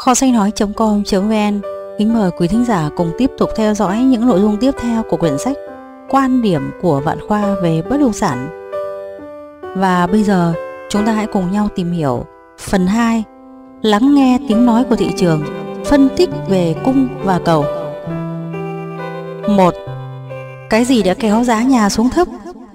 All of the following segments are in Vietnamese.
Kho sách nói.com.vn kính mời quý thính giả cùng tiếp tục theo dõi những nội dung tiếp theo của quyển sách Quan điểm của Vạn Khoa về bất động sản. Và bây giờ chúng ta hãy cùng nhau tìm hiểu phần 2, lắng nghe tiếng nói của thị trường, phân tích về cung và cầu. 1. Cái gì đã kéo giá nhà xuống thấp?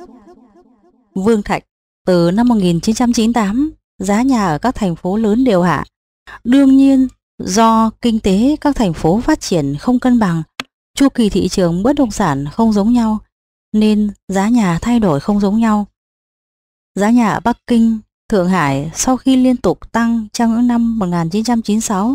Vương Thạch: từ năm 1998, giá nhà ở các thành phố lớn đều hạ. Đương nhiên, do kinh tế các thành phố phát triển không cân bằng, chu kỳ thị trường bất động sản không giống nhau, nên giá nhà thay đổi không giống nhau. Giá nhà ở Bắc Kinh, Thượng Hải sau khi liên tục tăng trong những năm 1996,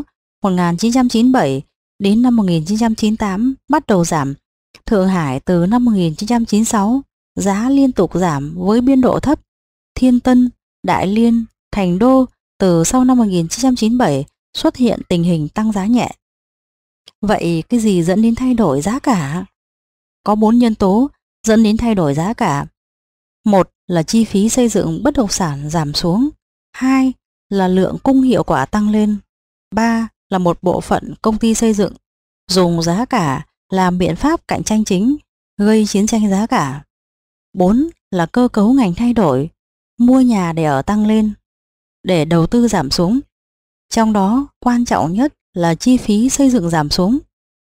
1997 đến năm 1998 bắt đầu giảm. Thượng Hải từ năm 1996 giá liên tục giảm với biên độ thấp. Thiên Tân, Đại Liên, Thành Đô từ sau năm 1997 xuất hiện tình hình tăng giá nhẹ. Vậy cái gì dẫn đến thay đổi giá cả? Có 4 nhân tố dẫn đến thay đổi giá cả. 1 là chi phí xây dựng bất động sản giảm xuống. 2 là lượng cung hiệu quả tăng lên. 3 là một bộ phận công ty xây dựng dùng giá cả làm biện pháp cạnh tranh chính, gây chiến tranh giá cả. 4 là cơ cấu ngành thay đổi, mua nhà để ở tăng lên, để đầu tư giảm xuống. Trong đó quan trọng nhất là chi phí xây dựng giảm xuống.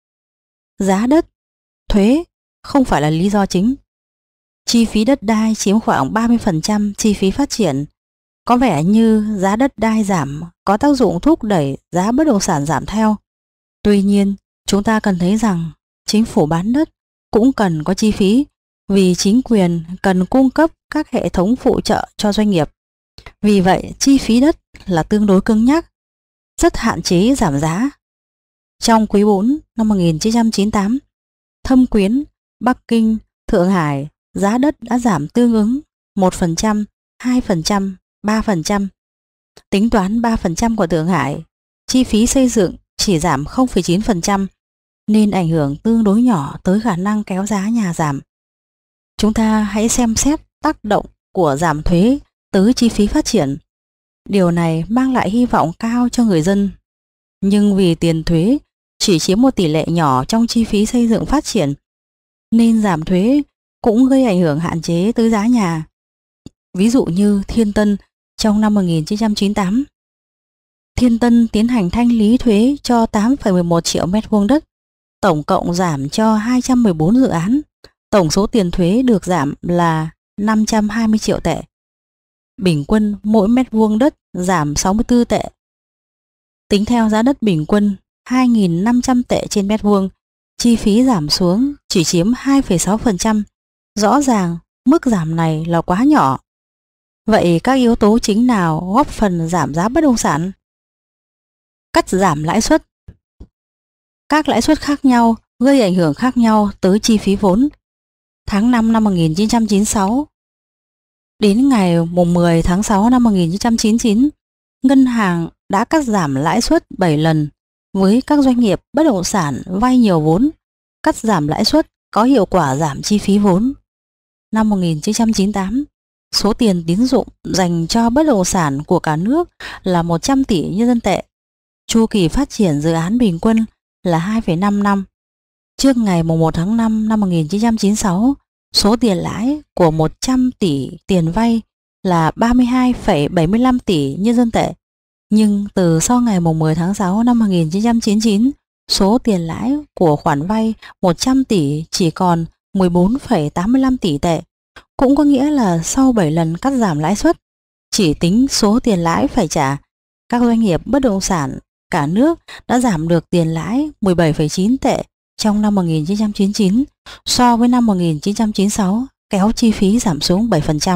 Giá đất, thuế không phải là lý do chính. Chi phí đất đai chiếm khoảng 30% chi phí phát triển. Có vẻ như giá đất đai giảm có tác dụng thúc đẩy giá bất động sản giảm theo. Tuy nhiên, chúng ta cần thấy rằng chính phủ bán đất cũng cần có chi phí, vì chính quyền cần cung cấp các hệ thống phụ trợ cho doanh nghiệp. Vì vậy, chi phí đất là tương đối cứng nhắc, rất hạn chế giảm giá. Trong quý 4 năm 1998, Thâm Quyến, Bắc Kinh, Thượng Hải giá đất đã giảm tương ứng 1%, 2%, 3%. Tính toán 3% của Thượng Hải, chi phí xây dựng chỉ giảm 0,9%, nên ảnh hưởng tương đối nhỏ tới khả năng kéo giá nhà giảm. Chúng ta hãy xem xét tác động của giảm thuế tới chi phí phát triển. Điều này mang lại hy vọng cao cho người dân. Nhưng vì tiền thuế chỉ chiếm một tỷ lệ nhỏ trong chi phí xây dựng phát triển, nên giảm thuế cũng gây ảnh hưởng hạn chế tới giá nhà. Ví dụ như Thiên Tân trong năm 1998. Thiên Tân tiến hành thanh lý thuế cho 8,11 triệu mét vuông đất, tổng cộng giảm cho 214 dự án. Tổng số tiền thuế được giảm là 520 triệu tệ. Bình quân mỗi mét vuông đất giảm 64 tệ. Tính theo giá đất bình quân 2.500 tệ trên mét vuông, chi phí giảm xuống chỉ chiếm 2,6%. Rõ ràng mức giảm này là quá nhỏ. Vậy các yếu tố chính nào góp phần giảm giá bất động sản? Cắt giảm lãi suất. Các lãi suất khác nhau gây ảnh hưởng khác nhau tới chi phí vốn. Tháng 5 năm 1996 đến ngày 10 tháng 6 năm 1999, ngân hàng đã cắt giảm lãi suất 7 lần với các doanh nghiệp bất động sản vay nhiều vốn. Cắt giảm lãi suất có hiệu quả giảm chi phí vốn. Năm 1998, số tiền tín dụng dành cho bất động sản của cả nước là 100 tỷ nhân dân tệ. Chu kỳ phát triển dự án bình quân là 2,5 năm. Trước ngày 1 tháng 5 năm 1996, số tiền lãi của 100 tỷ tiền vay là 32,75 tỷ nhân dân tệ. Nhưng từ sau ngày 10 tháng 6 năm 1999, số tiền lãi của khoản vay 100 tỷ chỉ còn 14,85 tỷ tệ. Cũng có nghĩa là sau 7 lần cắt giảm lãi suất, chỉ tính số tiền lãi phải trả, các doanh nghiệp bất động sản cả nước đã giảm được tiền lãi 17,9 tệ trong năm 1999 so với năm 1996, kéo chi phí giảm xuống 7%.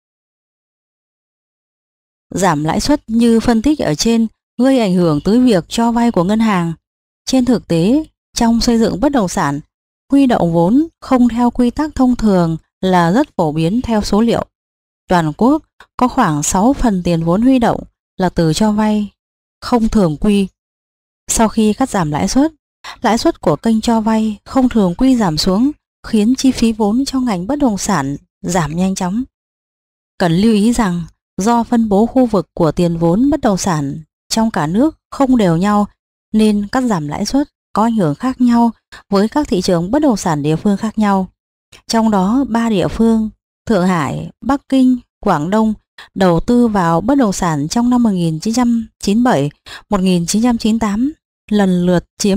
Giảm lãi suất như phân tích ở trên gây ảnh hưởng tới việc cho vay của ngân hàng. Trên thực tế, trong xây dựng bất động sản, huy động vốn không theo quy tắc thông thường là rất phổ biến theo số liệu. Toàn quốc có khoảng 6 phần tiền vốn huy động là từ cho vay không thường quy. Sau khi cắt giảm lãi suất của kênh cho vay không thường quy giảm xuống, khiến chi phí vốn trong ngành bất động sản giảm nhanh chóng. Cần lưu ý rằng do phân bố khu vực của tiền vốn bất động sản trong cả nước không đều nhau, nên cắt giảm lãi suất có ảnh hưởng khác nhau với các thị trường bất động sản địa phương khác nhau. Trong đó 3 địa phương Thượng Hải, Bắc Kinh, Quảng Đông đầu tư vào bất động sản trong năm 1997, 1998 lần lượt chiếm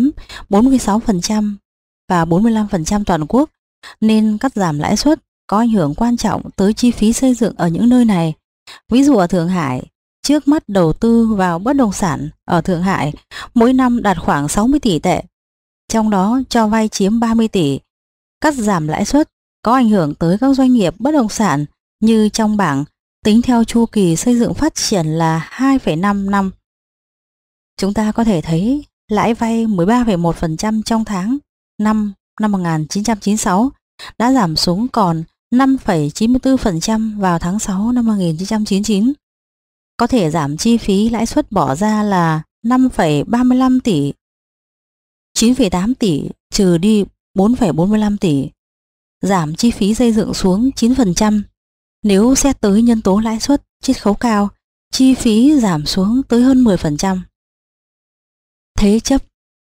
46% và 45% toàn quốc, nên cắt giảm lãi suất có ảnh hưởng quan trọng tới chi phí xây dựng ở những nơi này. Ví dụ ở Thượng Hải, trước mắt đầu tư vào bất động sản ở Thượng Hải mỗi năm đạt khoảng 60 tỷ tệ, trong đó cho vay chiếm 30 tỷ. Cắt giảm lãi suất có ảnh hưởng tới các doanh nghiệp bất động sản như trong bảng tính theo chu kỳ xây dựng phát triển là 2,5 năm. Chúng ta có thể thấy lãi vay 13,1% trong tháng 5 năm 1996 đã giảm xuống còn 5,94% vào tháng 6 năm 1999. Có thể giảm chi phí lãi suất bỏ ra là 5,35 tỷ, 9,8 tỷ trừ đi 4,45 tỷ. Giảm chi phí xây dựng xuống 9%. Nếu xét tới nhân tố lãi suất, chiết khấu cao, chi phí giảm xuống tới hơn 10%. Thế chấp.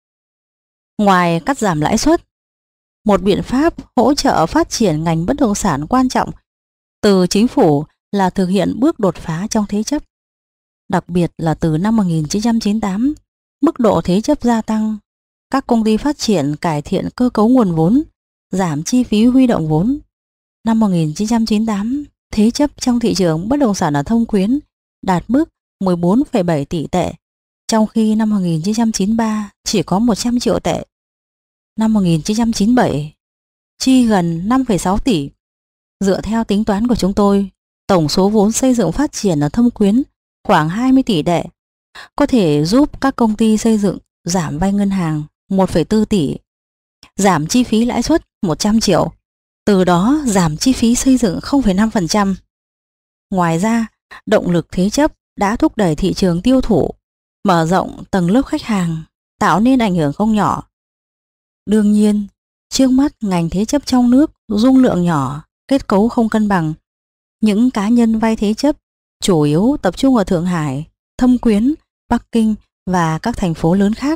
Ngoài cắt giảm lãi suất, một biện pháp hỗ trợ phát triển ngành bất động sản quan trọng từ chính phủ là thực hiện bước đột phá trong thế chấp. Đặc biệt là từ năm 1998, mức độ thế chấp gia tăng, các công ty phát triển cải thiện cơ cấu nguồn vốn, giảm chi phí huy động vốn. Năm 1998, thế chấp trong thị trường bất động sản ở Thông Quyến đạt mức 14,7 tỷ tệ, trong khi năm 1993 chỉ có 100 triệu tệ. Năm 1997, chi gần 5,6 tỷ. Dựa theo tính toán của chúng tôi, tổng số vốn xây dựng phát triển ở Thâm Quyến khoảng 20 tỷ tệ, có thể giúp các công ty xây dựng giảm vay ngân hàng 1,4 tỷ, giảm chi phí lãi suất 100 triệu, từ đó giảm chi phí xây dựng 0,5%. Ngoài ra, động lực thế chấp đã thúc đẩy thị trường tiêu thụ, mở rộng tầng lớp khách hàng, tạo nên ảnh hưởng không nhỏ. Đương nhiên, trước mắt ngành thế chấp trong nước dung lượng nhỏ, kết cấu không cân bằng. Những cá nhân vay thế chấp chủ yếu tập trung ở Thượng Hải, Thâm Quyến, Bắc Kinh và các thành phố lớn khác.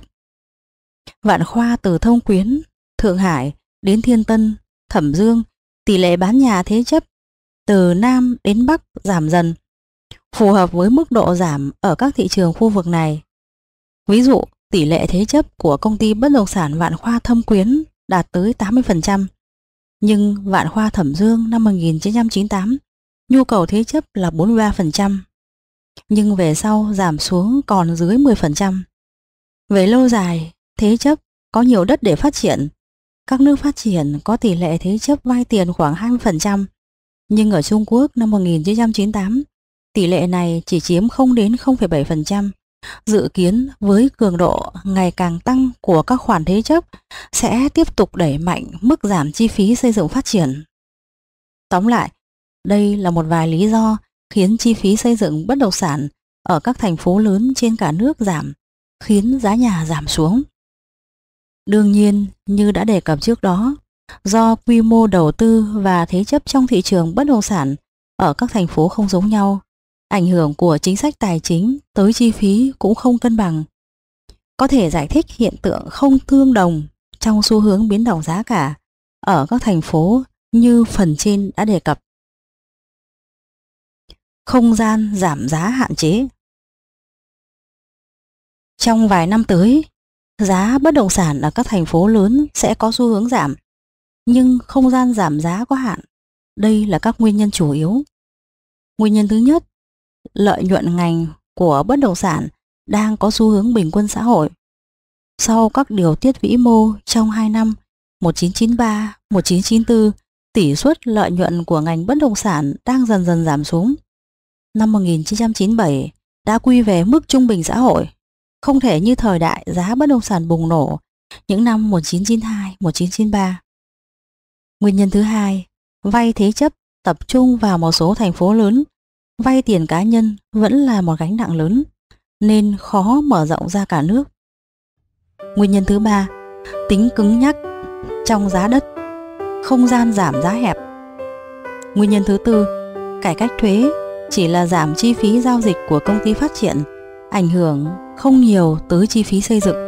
Vạn Khoa từ Thâm Quyến, Thượng Hải đến Thiên Tân, Thẩm Dương, tỷ lệ bán nhà thế chấp từ Nam đến Bắc giảm dần, phù hợp với mức độ giảm ở các thị trường khu vực này. Ví dụ, tỷ lệ thế chấp của công ty bất động sản Vạn Khoa Thâm Quyến đạt tới 80%, nhưng Vạn Khoa Thẩm Dương năm 1998 nhu cầu thế chấp là 43%, nhưng về sau giảm xuống còn dưới 10%. Về lâu dài, thế chấp có nhiều đất để phát triển. Các nước phát triển có tỷ lệ thế chấp vay tiền khoảng 20%, nhưng ở Trung Quốc năm 1998, tỷ lệ này chỉ chiếm 0 đến 0,7%. Dự kiến với cường độ ngày càng tăng của các khoản thế chấp sẽ tiếp tục đẩy mạnh mức giảm chi phí xây dựng phát triển. Tóm lại, đây là một vài lý do khiến chi phí xây dựng bất động sản ở các thành phố lớn trên cả nước giảm, khiến giá nhà giảm xuống. Đương nhiên, như đã đề cập trước đó, do quy mô đầu tư và thế chấp trong thị trường bất động sản ở các thành phố không giống nhau, ảnh hưởng của chính sách tài chính tới chi phí cũng không cân bằng. Có thể giải thích hiện tượng không tương đồng trong xu hướng biến động giá cả ở các thành phố như phần trên đã đề cập. Không gian giảm giá hạn chế. Trong vài năm tới, giá bất động sản ở các thành phố lớn sẽ có xu hướng giảm, nhưng không gian giảm giá có hạn. Đây là các nguyên nhân chủ yếu. Nguyên nhân thứ nhất, lợi nhuận ngành của bất động sản đang có xu hướng bình quân xã hội. Sau các điều tiết vĩ mô trong 2 năm 1993-1994, tỷ suất lợi nhuận của ngành bất động sản đang dần dần giảm xuống. Năm 1997 đã quy về mức trung bình xã hội, không thể như thời đại giá bất động sản bùng nổ những năm 1992-1993. Nguyên nhân thứ hai, vay thế chấp tập trung vào một số thành phố lớn, vay tiền cá nhân vẫn là một gánh nặng lớn, nên khó mở rộng ra cả nước. Nguyên nhân thứ ba, tính cứng nhắc trong giá đất, không gian giảm giá hẹp. Nguyên nhân thứ tư, cải cách thuế chỉ là giảm chi phí giao dịch của công ty phát triển, ảnh hưởng không nhiều tới chi phí xây dựng.